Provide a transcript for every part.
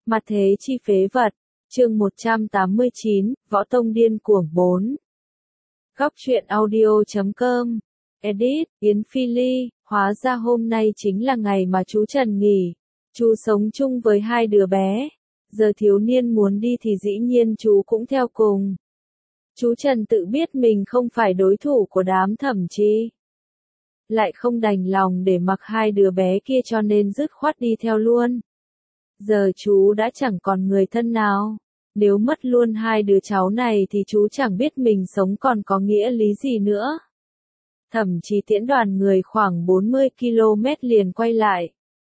Mặt thế chi phế vật, chương 189, Võ Tông điên cuồng 4. Góc truyện audio.com, edit, Yến Phi Ly, hóa ra hôm nay chính là ngày mà chú Trần nghỉ. Chú sống chung với hai đứa bé. Giờ thiếu niên muốn đi thì dĩ nhiên chú cũng theo cùng. Chú Trần tự biết mình không phải đối thủ của đám Thẩm Chi. Lại không đành lòng để mặc hai đứa bé kia cho nên dứt khoát đi theo luôn. Giờ chú đã chẳng còn người thân nào. Nếu mất luôn hai đứa cháu này thì chú chẳng biết mình sống còn có nghĩa lý gì nữa. Thẩm Chí tiễn đoàn người khoảng 40 km liền quay lại.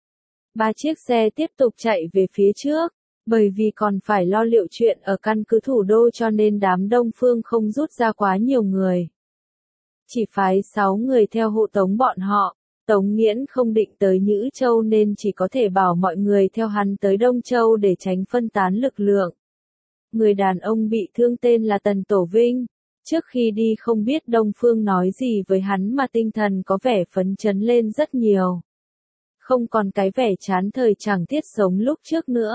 3 chiếc xe tiếp tục chạy về phía trước, bởi vì còn phải lo liệu chuyện ở căn cứ thủ đô cho nên đám Đông Phương không rút ra quá nhiều người. Chỉ phái 6 người theo hộ tống bọn họ. Tống Nghiễn không định tới Nhữ Châu nên chỉ có thể bảo mọi người theo hắn tới Đông Châu để tránh phân tán lực lượng. Người đàn ông bị thương tên là Tần Tổ Vinh. Trước khi đi không biết Đông Phương nói gì với hắn mà tinh thần có vẻ phấn chấn lên rất nhiều. Không còn cái vẻ chán thời chẳng tiết sống lúc trước nữa.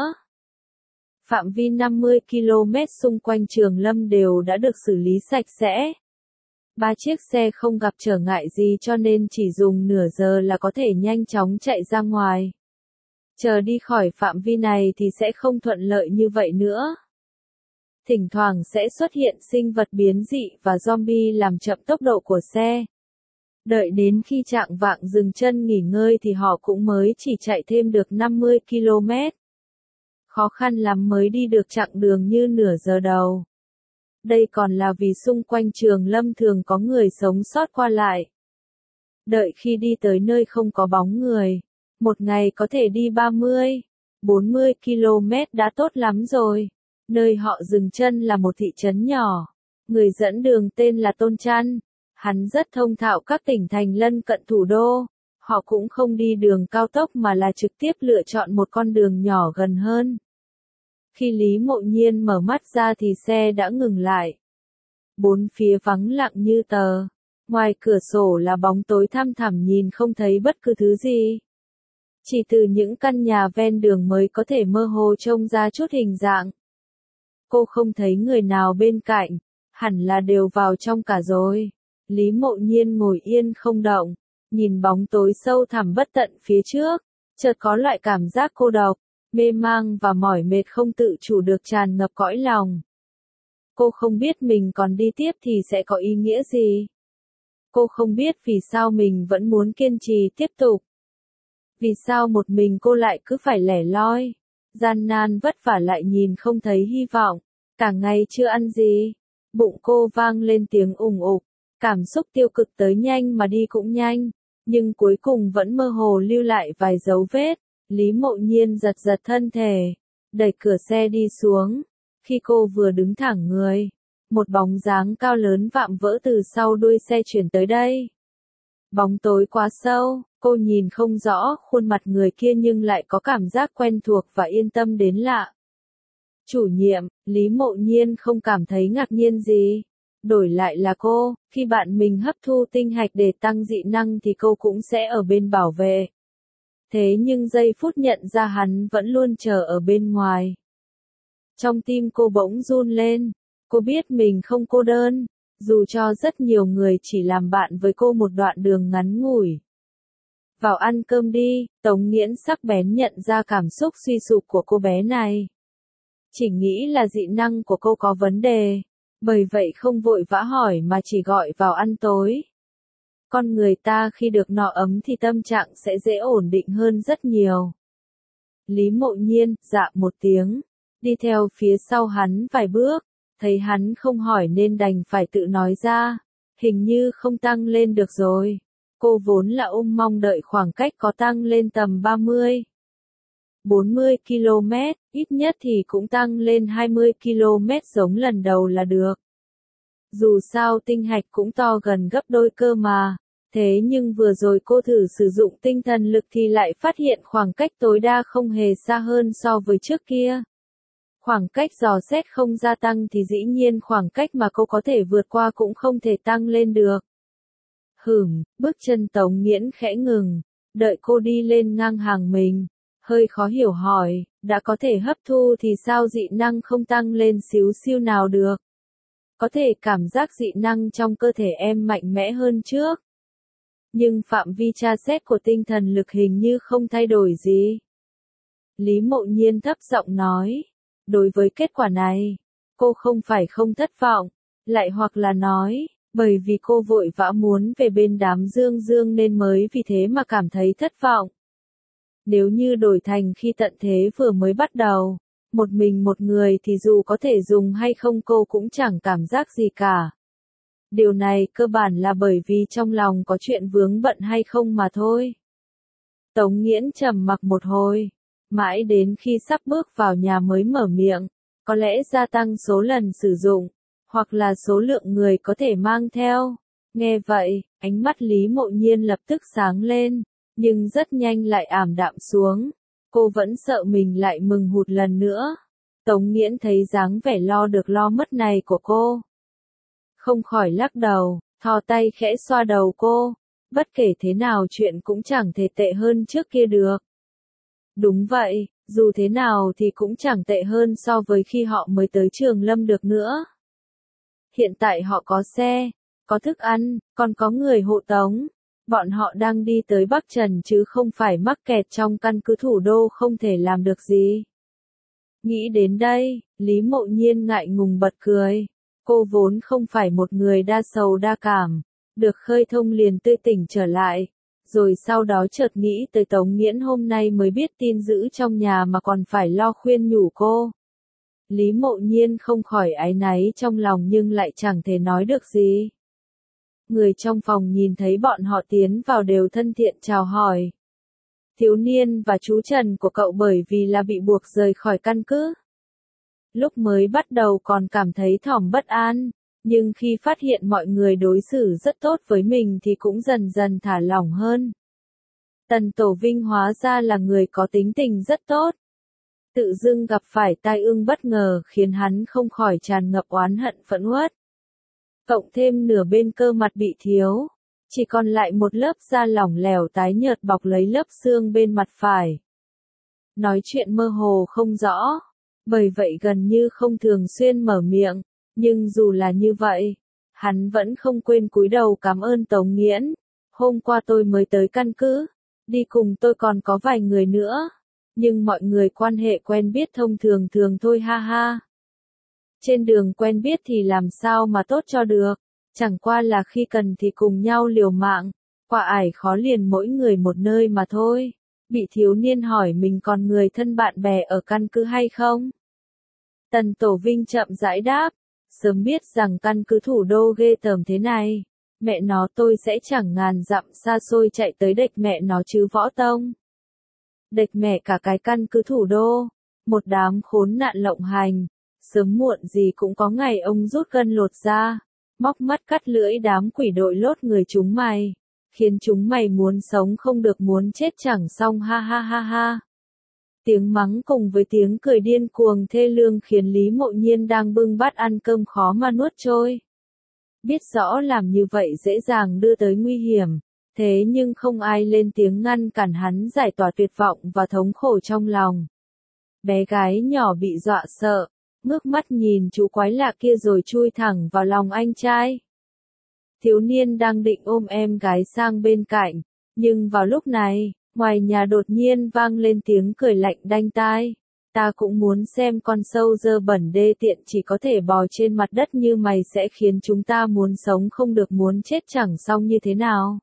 Phạm vi 50 km xung quanh Trường Lâm đều đã được xử lý sạch sẽ. 3 chiếc xe không gặp trở ngại gì cho nên chỉ dùng nửa giờ là có thể nhanh chóng chạy ra ngoài. Chờ đi khỏi phạm vi này thì sẽ không thuận lợi như vậy nữa. Thỉnh thoảng sẽ xuất hiện sinh vật biến dị và zombie làm chậm tốc độ của xe. Đợi đến khi chạng vạng dừng chân nghỉ ngơi thì họ cũng mới chỉ chạy thêm được 50 km. Khó khăn lắm mới đi được chặng đường như nửa giờ đầu. Đây còn là vì xung quanh Trường Lâm thường có người sống sót qua lại. Đợi khi đi tới nơi không có bóng người, một ngày có thể đi 30, 40 km đã tốt lắm rồi. Nơi họ dừng chân là một thị trấn nhỏ. Người dẫn đường tên là Tôn Trăn. Hắn rất thông thạo các tỉnh thành lân cận thủ đô. Họ cũng không đi đường cao tốc mà là trực tiếp lựa chọn một con đường nhỏ gần hơn. Khi Lý Mộ Nhiên mở mắt ra thì xe đã ngừng lại. Bốn phía vắng lặng như tờ. Ngoài cửa sổ là bóng tối thăm thẳm nhìn không thấy bất cứ thứ gì. Chỉ từ những căn nhà ven đường mới có thể mơ hồ trông ra chút hình dạng. Cô không thấy người nào bên cạnh, hẳn là đều vào trong cả rồi. Lý Mộ Nhiên ngồi yên không động, nhìn bóng tối sâu thẳm bất tận phía trước, chợt có loại cảm giác cô độc, mê mang và mỏi mệt không tự chủ được tràn ngập cõi lòng. Cô không biết mình còn đi tiếp thì sẽ có ý nghĩa gì. Cô không biết vì sao mình vẫn muốn kiên trì tiếp tục. Vì sao một mình cô lại cứ phải lẻ loi, gian nan vất vả lại nhìn không thấy hy vọng, cả ngày chưa ăn gì. Bụng cô vang lên tiếng ùng ục, cảm xúc tiêu cực tới nhanh mà đi cũng nhanh, nhưng cuối cùng vẫn mơ hồ lưu lại vài dấu vết. Lý Mộ Nhiên giật giật thân thể, đẩy cửa xe đi xuống. Khi cô vừa đứng thẳng người, một bóng dáng cao lớn vạm vỡ từ sau đuôi xe chuyển tới đây. Bóng tối quá sâu, cô nhìn không rõ khuôn mặt người kia nhưng lại có cảm giác quen thuộc và yên tâm đến lạ. Chủ nhiệm, Lý Mộ Nhiên không cảm thấy ngạc nhiên gì. Đổi lại là cô, khi bạn mình hấp thu tinh hạch để tăng dị năng thì cô cũng sẽ ở bên bảo vệ. Thế nhưng giây phút nhận ra hắn vẫn luôn chờ ở bên ngoài. Trong tim cô bỗng run lên, cô biết mình không cô đơn, dù cho rất nhiều người chỉ làm bạn với cô một đoạn đường ngắn ngủi. Vào ăn cơm đi, Tống Nghiễn sắc bén nhận ra cảm xúc suy sụp của cô bé này. Chỉ nghĩ là dị năng của cô có vấn đề, bởi vậy không vội vã hỏi mà chỉ gọi vào ăn tối. Con người ta khi được no ấm thì tâm trạng sẽ dễ ổn định hơn rất nhiều. Lý Mộ Nhiên, dạ một tiếng, đi theo phía sau hắn vài bước, thấy hắn không hỏi nên đành phải tự nói ra, hình như không tăng lên được rồi. Cô vốn là mong đợi khoảng cách có tăng lên tầm 30, 40 km, ít nhất thì cũng tăng lên 20 km giống lần đầu là được. Dù sao tinh hạch cũng to gần gấp đôi cơ mà. Thế nhưng vừa rồi cô thử sử dụng tinh thần lực thì lại phát hiện khoảng cách tối đa không hề xa hơn so với trước kia. Khoảng cách dò xét không gia tăng thì dĩ nhiên khoảng cách mà cô có thể vượt qua cũng không thể tăng lên được. Bước chân Tống Nghiễn khẽ ngừng, đợi cô đi lên ngang hàng mình. Hơi khó hiểu hỏi, Đã có thể hấp thu thì sao dị năng không tăng lên xíu xiu nào được. Có thể cảm giác dị năng trong cơ thể em mạnh mẽ hơn trước. Nhưng phạm vi tra xét của tinh thần lực hình như không thay đổi gì. Lý Mộ Nhiên thấp giọng nói. Đối với kết quả này, cô không phải không thất vọng, lại hoặc là nói, bởi vì cô vội vã muốn về bên đám Dương Dương nên mới vì thế mà cảm thấy thất vọng. Nếu như đổi thành khi tận thế vừa mới bắt đầu, một mình một người thì dù có thể dùng hay không cô cũng chẳng cảm giác gì cả. Điều này cơ bản là bởi vì trong lòng có chuyện vướng bận hay không mà thôi. Tống Nghiễn trầm mặc một hồi, mãi đến khi sắp bước vào nhà mới mở miệng, có lẽ gia tăng số lần sử dụng, hoặc là số lượng người có thể mang theo. Nghe vậy, ánh mắt Lý Mộ Nhiên lập tức sáng lên, nhưng rất nhanh lại ảm đạm xuống. Cô vẫn sợ mình lại mừng hụt lần nữa. Tống Nghiễn thấy dáng vẻ lo được lo mất này của cô, không khỏi lắc đầu, thò tay khẽ xoa đầu cô. Bất kể thế nào chuyện cũng chẳng thể tệ hơn trước kia được. Đúng vậy, dù thế nào thì cũng chẳng tệ hơn so với khi họ mới tới Trường Lâm được nữa. Hiện tại họ có xe, có thức ăn, còn có người hộ tống. Bọn họ đang đi tới Bắc Trần chứ không phải mắc kẹt trong căn cứ thủ đô không thể làm được gì. Nghĩ đến đây, Lý Mộ Nhiên ngại ngùng bật cười. Cô vốn không phải một người đa sầu đa cảm, được khơi thông liền tươi tỉnh trở lại. Rồi sau đó chợt nghĩ tới Tống Nghiễn hôm nay mới biết tin dữ trong nhà mà còn phải lo khuyên nhủ cô. Lý Mộ Nhiên không khỏi áy náy trong lòng nhưng lại chẳng thể nói được gì. Người trong phòng nhìn thấy bọn họ tiến vào đều thân thiện chào hỏi. Thiếu niên và chú Trần của cậu bởi vì là bị buộc rời khỏi căn cứ. Lúc mới bắt đầu còn cảm thấy thỏm bất an, nhưng khi phát hiện mọi người đối xử rất tốt với mình thì cũng dần dần thả lỏng hơn. Tần Tổ Vinh hóa ra là người có tính tình rất tốt. Tự dưng gặp phải tai ương bất ngờ khiến hắn không khỏi tràn ngập oán hận phẫn uất. Cộng thêm nửa bên cơ mặt bị thiếu, chỉ còn lại một lớp da lỏng lẻo tái nhợt bọc lấy lớp xương bên mặt phải. Nói chuyện mơ hồ không rõ, bởi vậy gần như không thường xuyên mở miệng, nhưng dù là như vậy, hắn vẫn không quên cúi đầu cảm ơn Tống Nghiễn. Hôm qua tôi mới tới căn cứ, đi cùng tôi còn có vài người nữa, nhưng mọi người quan hệ quen biết thông thường thường thôi ha ha. Trên đường quen biết thì làm sao mà tốt cho được, chẳng qua là khi cần thì cùng nhau liều mạng, quả ải khó liền mỗi người một nơi mà thôi. Bị thiếu niên hỏi mình còn người thân bạn bè ở căn cứ hay không? Tần Tổ Vinh chậm rãi đáp, sớm biết rằng căn cứ thủ đô ghê tởm thế này, mẹ nó tôi sẽ chẳng ngàn dặm xa xôi chạy tới địch mẹ nó chứ Võ Tông. Địch mẹ cả cái căn cứ thủ đô, một đám khốn nạn lộng hành, sớm muộn gì cũng có ngày ông rút gân lột da, móc mắt cắt lưỡi đám quỷ đội lốt người chúng mày, khiến chúng mày muốn sống không được muốn chết chẳng xong ha ha ha ha. Tiếng mắng cùng với tiếng cười điên cuồng thê lương khiến Lý Mộ Nhiên đang bưng bát ăn cơm khó mà nuốt trôi. Biết rõ làm như vậy dễ dàng đưa tới nguy hiểm, thế nhưng không ai lên tiếng ngăn cản hắn giải tỏa tuyệt vọng và thống khổ trong lòng. Bé gái nhỏ bị dọa sợ, ngước mắt nhìn chú quái lạ kia rồi chui thẳng vào lòng anh trai. Thiếu niên đang định ôm em gái sang bên cạnh, nhưng vào lúc này, ngoài nhà đột nhiên vang lên tiếng cười lạnh đanh tai. Ta cũng muốn xem con sâu dơ bẩn đê tiện chỉ có thể bò trên mặt đất như mày sẽ khiến chúng ta muốn sống không được muốn chết chẳng xong như thế nào.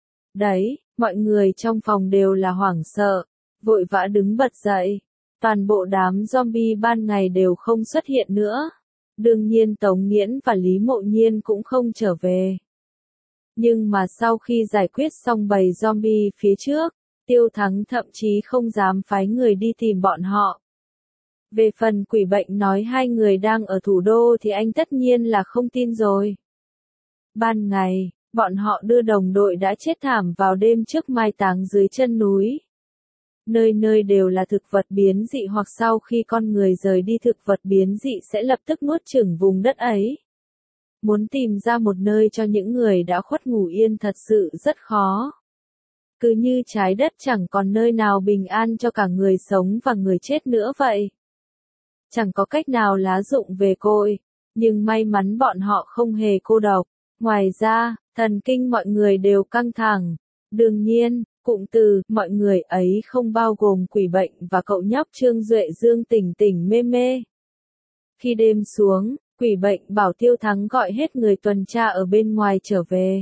Đấy, mọi người trong phòng đều là hoảng sợ, vội vã đứng bật dậy. Toàn bộ đám zombie ban ngày đều không xuất hiện nữa. Đương nhiên Tống Nghiễn và Lý Mộ Nhiên cũng không trở về. Nhưng mà sau khi giải quyết xong bầy zombie phía trước, Tiêu Thắng thậm chí không dám phái người đi tìm bọn họ. Về phần quỷ bệnh nói hai người đang ở thủ đô thì anh tất nhiên là không tin rồi. Ban ngày, bọn họ đưa đồng đội đã chết thảm vào đêm trước mai táng dưới chân núi. Nơi nơi đều là thực vật biến dị hoặc sau khi con người rời đi thực vật biến dị sẽ lập tức nuốt chửng vùng đất ấy. Muốn tìm ra một nơi cho những người đã khuất ngủ yên thật sự rất khó. Cứ như trái đất chẳng còn nơi nào bình an cho cả người sống và người chết nữa vậy. Chẳng có cách nào lá rụng về cội, nhưng may mắn bọn họ không hề cô độc. Ngoài ra, thần kinh mọi người đều căng thẳng. Đương nhiên, cụm từ mọi người ấy không bao gồm quỷ bệnh và cậu nhóc Trương Duệ Dương tỉnh tỉnh mê mê. Khi đêm xuống, quỷ bệnh bảo Tiêu Thắng gọi hết người tuần tra ở bên ngoài trở về.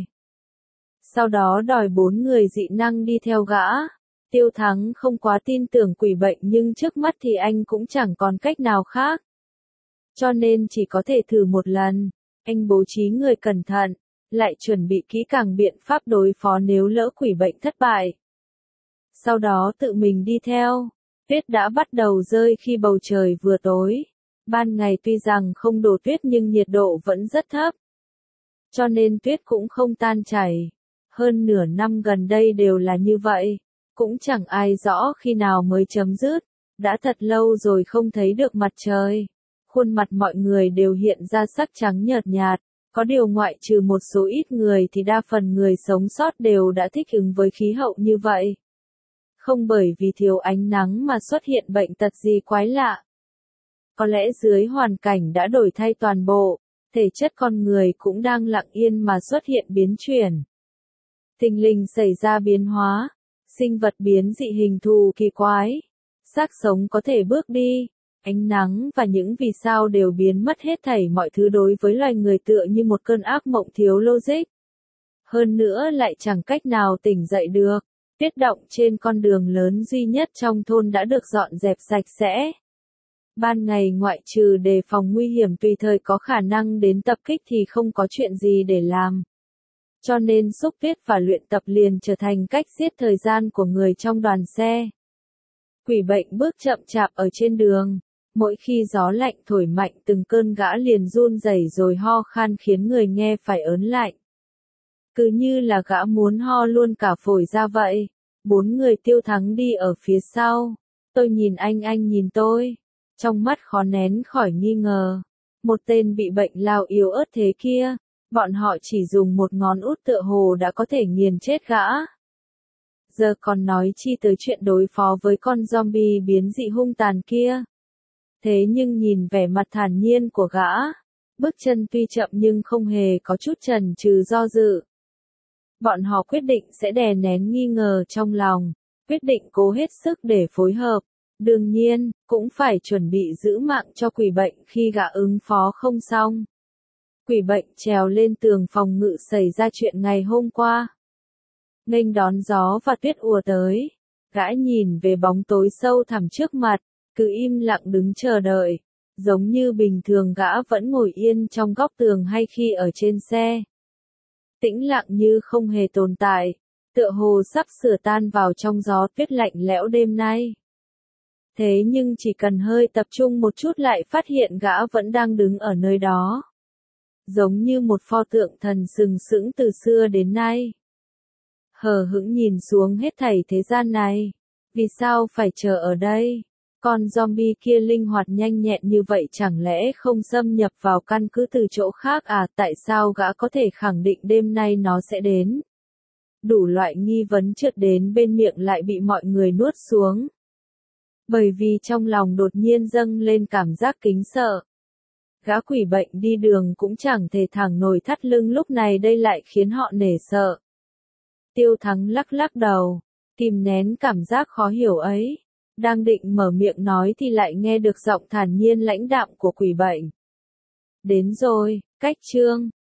Sau đó đòi 4 người dị năng đi theo gã. Tiêu Thắng không quá tin tưởng quỷ bệnh nhưng trước mắt thì anh cũng chẳng còn cách nào khác. Cho nên chỉ có thể thử một lần. Anh bố trí người cẩn thận, lại chuẩn bị kỹ càng biện pháp đối phó nếu lỡ quỷ bệnh thất bại. Sau đó tự mình đi theo. Tuyết đã bắt đầu rơi khi bầu trời vừa tối. Ban ngày tuy rằng không đổ tuyết nhưng nhiệt độ vẫn rất thấp. Cho nên tuyết cũng không tan chảy. Hơn nửa năm gần đây đều là như vậy. Cũng chẳng ai rõ khi nào mới chấm dứt. Đã thật lâu rồi không thấy được mặt trời. Khuôn mặt mọi người đều hiện ra sắc trắng nhợt nhạt. Có điều ngoại trừ một số ít người thì đa phần người sống sót đều đã thích ứng với khí hậu như vậy. Không bởi vì thiếu ánh nắng mà xuất hiện bệnh tật gì quái lạ. Có lẽ dưới hoàn cảnh đã đổi thay toàn bộ, thể chất con người cũng đang lặng yên mà xuất hiện biến chuyển. Thình lình xảy ra biến hóa, sinh vật biến dị hình thù kỳ quái, xác sống có thể bước đi, ánh nắng và những vì sao đều biến mất hết thảy mọi thứ đối với loài người tựa như một cơn ác mộng thiếu logic. Hơn nữa lại chẳng cách nào tỉnh dậy được, tuyết động trên con đường lớn duy nhất trong thôn đã được dọn dẹp sạch sẽ. Ban ngày ngoại trừ đề phòng nguy hiểm tùy thời có khả năng đến tập kích thì không có chuyện gì để làm. Cho nên xúc tuyết và luyện tập liền trở thành cách giết thời gian của người trong đoàn xe. Quỷ bệnh bước chậm chạp ở trên đường. Mỗi khi gió lạnh thổi mạnh từng cơn gã liền run rẩy rồi ho khan khiến người nghe phải ớn lạnh. Cứ như là gã muốn ho luôn cả phổi ra vậy. 4 người Tiêu Thắng đi ở phía sau. Tôi nhìn anh nhìn tôi. Trong mắt khó nén khỏi nghi ngờ. Một tên bị bệnh lao yếu ớt thế kia. Bọn họ chỉ dùng một ngón út tựa hồ đã có thể nghiền chết gã. Giờ còn nói chi tới chuyện đối phó với con zombie biến dị hung tàn kia. Thế nhưng nhìn vẻ mặt thản nhiên của gã, bước chân tuy chậm nhưng không hề có chút chần chừ do dự. Bọn họ quyết định sẽ đè nén nghi ngờ trong lòng, quyết định cố hết sức để phối hợp. Đương nhiên, cũng phải chuẩn bị giữ mạng cho quỷ bệnh khi gã ứng phó không xong. Quỷ bệnh trèo lên tường phòng ngự xảy ra chuyện ngày hôm qua. Nghênh đón gió và tuyết ùa tới, gã nhìn về bóng tối sâu thẳm trước mặt. Cứ im lặng đứng chờ đợi, giống như bình thường gã vẫn ngồi yên trong góc tường hay khi ở trên xe. Tĩnh lặng như không hề tồn tại, tựa hồ sắp sửa tan vào trong gió tuyết lạnh lẽo đêm nay. Thế nhưng chỉ cần hơi tập trung một chút lại phát hiện gã vẫn đang đứng ở nơi đó. Giống như một pho tượng thần sừng sững từ xưa đến nay. Hờ hững nhìn xuống hết thảy thế gian này. Vì sao phải chờ ở đây? Con zombie kia linh hoạt nhanh nhẹn như vậy chẳng lẽ không xâm nhập vào căn cứ từ chỗ khác à? Tại sao gã có thể khẳng định đêm nay nó sẽ đến? Đủ loại nghi vấn trượt đến bên miệng lại bị mọi người nuốt xuống. Bởi vì trong lòng đột nhiên dâng lên cảm giác kính sợ. Gã quỷ bệnh đi đường cũng chẳng thể thẳng nổi thắt lưng lúc này đây lại khiến họ nể sợ. Tiêu Thắng lắc lắc đầu, kìm nén cảm giác khó hiểu ấy. Đang định mở miệng nói thì lại nghe được giọng thản nhiên lãnh đạm của quỷ bệnh. Đến rồi, cách chương.